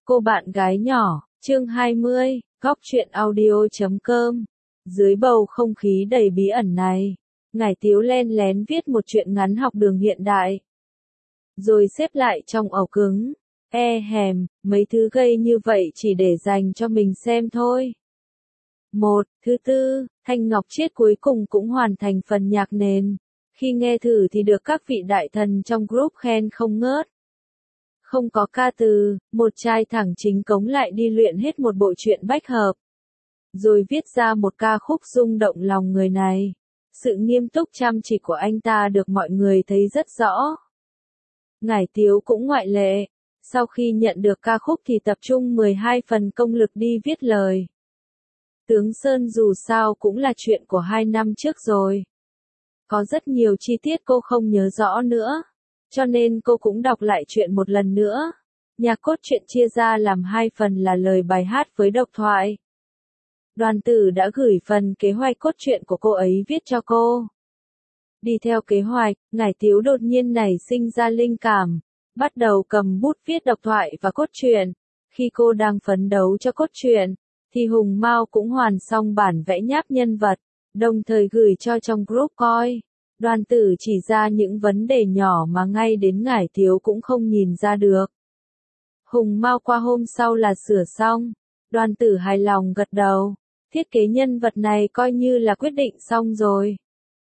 Cô bạn gái nhỏ, chương 20, góc truyện audio.com. Dưới bầu không khí đầy bí ẩn này, Ngải Tiếu len lén viết một truyện ngắn học đường hiện đại. Rồi xếp lại trong ổ cứng. Mấy thứ gây như vậy chỉ để dành cho mình xem thôi. Thứ tư, Thanh Ngọc Chiết cuối cùng cũng hoàn thành phần nhạc nền. Khi nghe thử thì được các vị đại thần trong group khen không ngớt. Không có ca từ, một trai thẳng chính cống lại đi luyện hết một bộ truyện bách hợp. Rồi viết ra một ca khúc rung động lòng người này. Sự nghiêm túc chăm chỉ của anh ta được mọi người thấy rất rõ. Ngải Tiếu cũng ngoại lệ. Sau khi nhận được ca khúc thì tập trung 12 phần công lực đi viết lời. Tướng Sơn dù sao cũng là chuyện của 2 năm trước rồi. Có rất nhiều chi tiết cô không nhớ rõ nữa. Cho nên cô cũng đọc lại chuyện một lần nữa. Nhạc cốt truyện chia ra làm 2 phần là lời bài hát với độc thoại. Đoàn Tử đã gửi phần kế hoạch cốt truyện của cô ấy viết cho cô. Đi theo kế hoạch, Ngải Tiếu đột nhiên nảy sinh ra linh cảm, bắt đầu cầm bút viết độc thoại và cốt truyện. Khi cô đang phấn đấu cho cốt truyện, thì Hùng Mao cũng hoàn xong bản vẽ nháp nhân vật, đồng thời gửi cho trong group coi. Đoàn Tử chỉ ra những vấn đề nhỏ mà ngay đến Ngải Tiếu cũng không nhìn ra được. Hùng Mao qua hôm sau là sửa xong. Đoàn Tử hài lòng gật đầu. Thiết kế nhân vật này coi như là quyết định xong rồi.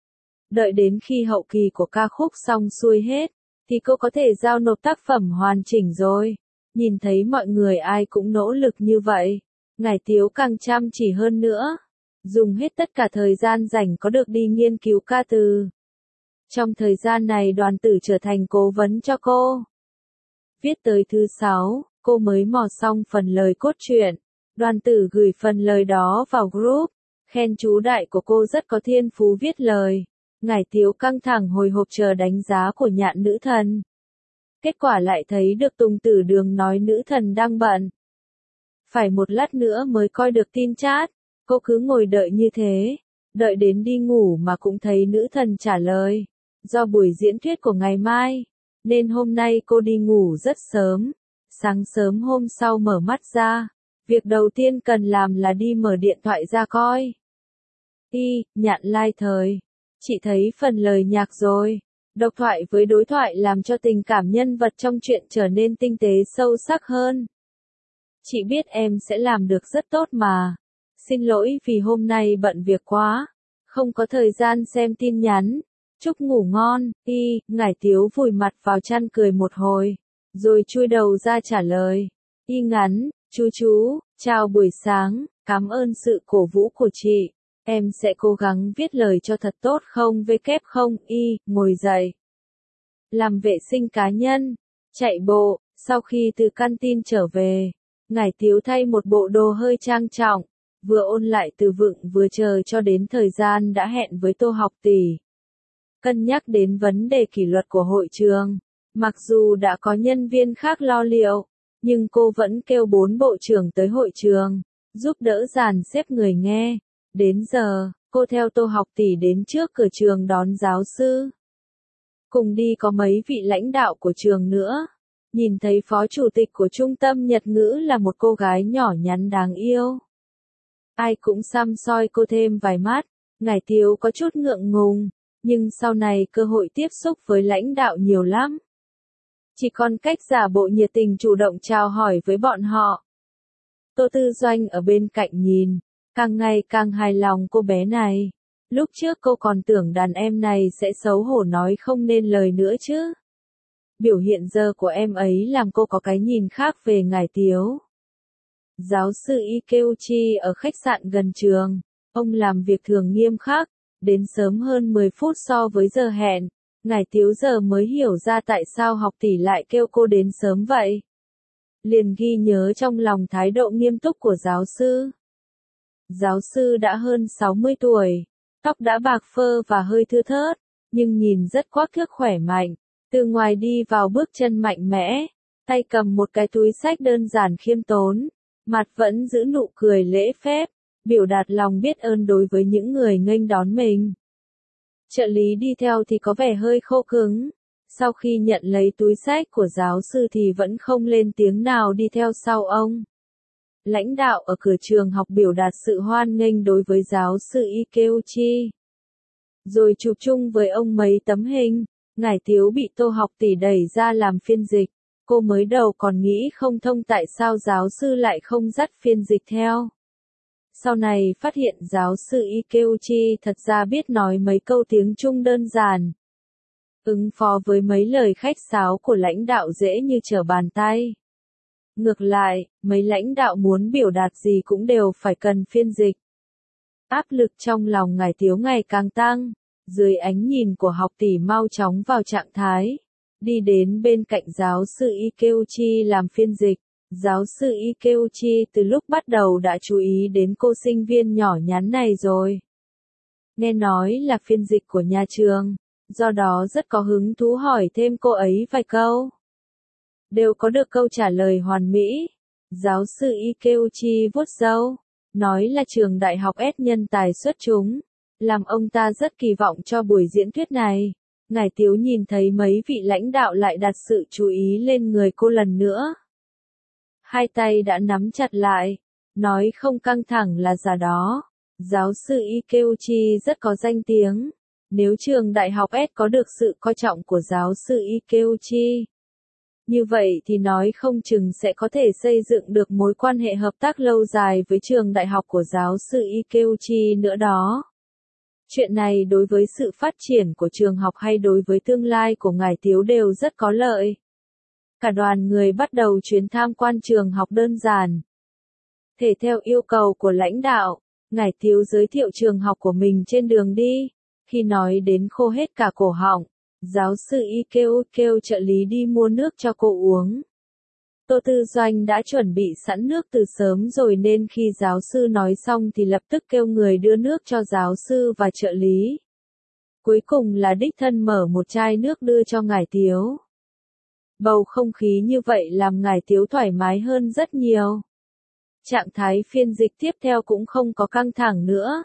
Đợi đến khi hậu kỳ của ca khúc xong xuôi hết, thì cô có thể giao nộp tác phẩm hoàn chỉnh rồi. Nhìn thấy mọi người ai cũng nỗ lực như vậy, Ngải Tiếu càng chăm chỉ hơn nữa. Dùng hết tất cả thời gian rảnh có được đi nghiên cứu ca từ. Trong thời gian này Đoàn Tử trở thành cố vấn cho cô. Viết tới thứ 6, cô mới mò xong phần lời cốt truyện. Đoàn Tử gửi phần lời đó vào group, khen chú đại của cô rất có thiên phú viết lời. Ngải Tiếu căng thẳng hồi hộp chờ đánh giá của Nhạn nữ thần. Kết quả lại thấy được Tùng Tử Đường nói nữ thần đang bận. Phải một lát nữa mới coi được tin chat, cô cứ ngồi đợi như thế, đợi đến đi ngủ mà cũng thấy nữ thần trả lời. Do buổi diễn thuyết của ngày mai, nên hôm nay cô đi ngủ rất sớm. Sáng sớm hôm sau mở mắt ra, việc đầu tiên cần làm là đi mở điện thoại ra coi. Nhạn lai thời. Chị thấy phần lời nhạc rồi. Độc thoại với đối thoại làm cho tình cảm nhân vật trong truyện trở nên tinh tế sâu sắc hơn. Chị biết em sẽ làm được rất tốt mà. Xin lỗi vì hôm nay bận việc quá. Không có thời gian xem tin nhắn. Chúc ngủ ngon. Ngải Tiếu vùi mặt vào chăn cười một hồi. Rồi chui đầu ra trả lời. Ngắn, chú, chào buổi sáng, cảm ơn sự cổ vũ của chị. Em sẽ cố gắng viết lời cho thật tốt không ngồi dậy. Làm vệ sinh cá nhân, chạy bộ, sau khi từ canteen trở về, Ngải Tiếu thay một bộ đồ hơi trang trọng, vừa ôn lại từ vựng vừa chờ cho đến thời gian đã hẹn với Tô học tỷ. Cân nhắc đến vấn đề kỷ luật của hội trường, mặc dù đã có nhân viên khác lo liệu, nhưng cô vẫn kêu 4 bộ trưởng tới hội trường, giúp đỡ dàn xếp người nghe. Đến giờ, cô theo Tô học tỷ đến trước cửa trường đón giáo sư. Cùng đi có mấy vị lãnh đạo của trường nữa. Nhìn thấy phó chủ tịch của trung tâm Nhật ngữ là một cô gái nhỏ nhắn đáng yêu. Ai cũng săm soi cô thêm vài mắt. Ngải Tiếu có chút ngượng ngùng, nhưng sau này cơ hội tiếp xúc với lãnh đạo nhiều lắm. Chỉ còn cách giả bộ nhiệt tình chủ động chào hỏi với bọn họ. Tô Tư Doanh ở bên cạnh nhìn, càng ngày càng hài lòng cô bé này. Lúc trước cô còn tưởng đàn em này sẽ xấu hổ nói không nên lời nữa chứ. Biểu hiện giờ của em ấy làm cô có cái nhìn khác về Ngải Tiếu. Giáo sư Ikeuchi ở khách sạn gần trường. Ông làm việc thường nghiêm khắc, đến sớm hơn 10 phút so với giờ hẹn. Ngải Tiếu giờ mới hiểu ra tại sao học tỷ lại kêu cô đến sớm vậy. Liền ghi nhớ trong lòng thái độ nghiêm túc của giáo sư. Giáo sư đã hơn 60 tuổi, tóc đã bạc phơ và hơi thưa thớt, nhưng nhìn rất quắc thước khỏe mạnh. Từ ngoài đi vào bước chân mạnh mẽ, tay cầm một cái túi xách đơn giản khiêm tốn, mặt vẫn giữ nụ cười lễ phép, biểu đạt lòng biết ơn đối với những người nghênh đón mình. Trợ lý đi theo thì có vẻ hơi khô cứng, Sau khi nhận lấy túi xách của giáo sư thì vẫn không lên tiếng nào đi theo sau ông. Lãnh đạo ở cửa trường học biểu đạt sự hoan nghênh đối với giáo sư Ikeuchi. Rồi chụp chung với ông mấy tấm hình. Ngải Tiếu bị Tô Học Tỷ đẩy ra làm phiên dịch. Cô mới đầu còn nghĩ không thông tại sao giáo sư lại không dắt phiên dịch theo. Sau này phát hiện giáo sư Ikeuchi thật ra biết nói mấy câu tiếng Trung đơn giản. Ứng phó với mấy lời khách sáo của lãnh đạo dễ như trở bàn tay. Ngược lại, mấy lãnh đạo muốn biểu đạt gì cũng đều phải cần phiên dịch. Áp lực trong lòng Ngải Tiếu ngày càng tăng. Dưới ánh nhìn của Học Tỷ mau chóng vào trạng thái. Đi đến bên cạnh giáo sư Ikeuchi làm phiên dịch. Giáo sư Ikeuchi từ lúc bắt đầu đã chú ý đến cô sinh viên nhỏ nhắn này rồi. Nghe nói là phiên dịch của nhà trường, do đó rất có hứng thú hỏi thêm cô ấy vài câu. Đều có được câu trả lời hoàn mỹ. Giáo sư Ikeuchi vuốt râu, nói là trường đại học S nhân tài xuất chúng, làm ông ta rất kỳ vọng cho buổi diễn thuyết này. Ngải Tiếu nhìn thấy mấy vị lãnh đạo lại đặt sự chú ý lên người cô lần nữa. Hai tay đã nắm chặt lại, nói không căng thẳng là giả đó. Giáo sư Ikeuchi rất có danh tiếng. Nếu trường đại học S có được sự coi trọng của giáo sư Ikeuchi, như vậy thì nói không chừng sẽ có thể xây dựng được mối quan hệ hợp tác lâu dài với trường đại học của giáo sư Ikeuchi nữa đó. Chuyện này đối với sự phát triển của trường học hay đối với tương lai của Ngải Tiếu đều rất có lợi. Cả đoàn người bắt đầu chuyến tham quan trường học đơn giản. Thể theo yêu cầu của lãnh đạo, Ngải Tiếu giới thiệu trường học của mình trên đường đi. Khi nói đến khô hết cả cổ họng, giáo sư Ikeuchi kêu trợ lý đi mua nước cho cô uống. Tô Tư Doanh đã chuẩn bị sẵn nước từ sớm rồi nên khi giáo sư nói xong thì lập tức kêu người đưa nước cho giáo sư và trợ lý. Cuối cùng là đích thân mở một chai nước đưa cho Ngải Tiếu. Bầu không khí như vậy làm Ngải Tiếu thoải mái hơn rất nhiều. Trạng thái phiên dịch tiếp theo cũng không có căng thẳng nữa.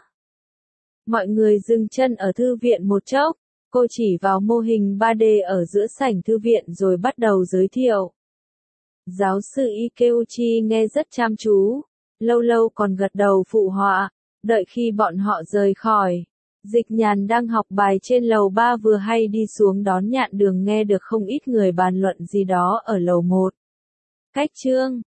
Mọi người dừng chân ở thư viện một chốc, cô chỉ vào mô hình 3D ở giữa sảnh thư viện rồi bắt đầu giới thiệu. Giáo sư Ikeuchi nghe rất chăm chú, lâu lâu còn gật đầu phụ họa, đợi khi bọn họ rời khỏi. Dịch Nhàn đang học bài trên lầu 3 vừa hay đi xuống đón Nhạn Đường nghe được không ít người bàn luận gì đó ở lầu 1. Cách chương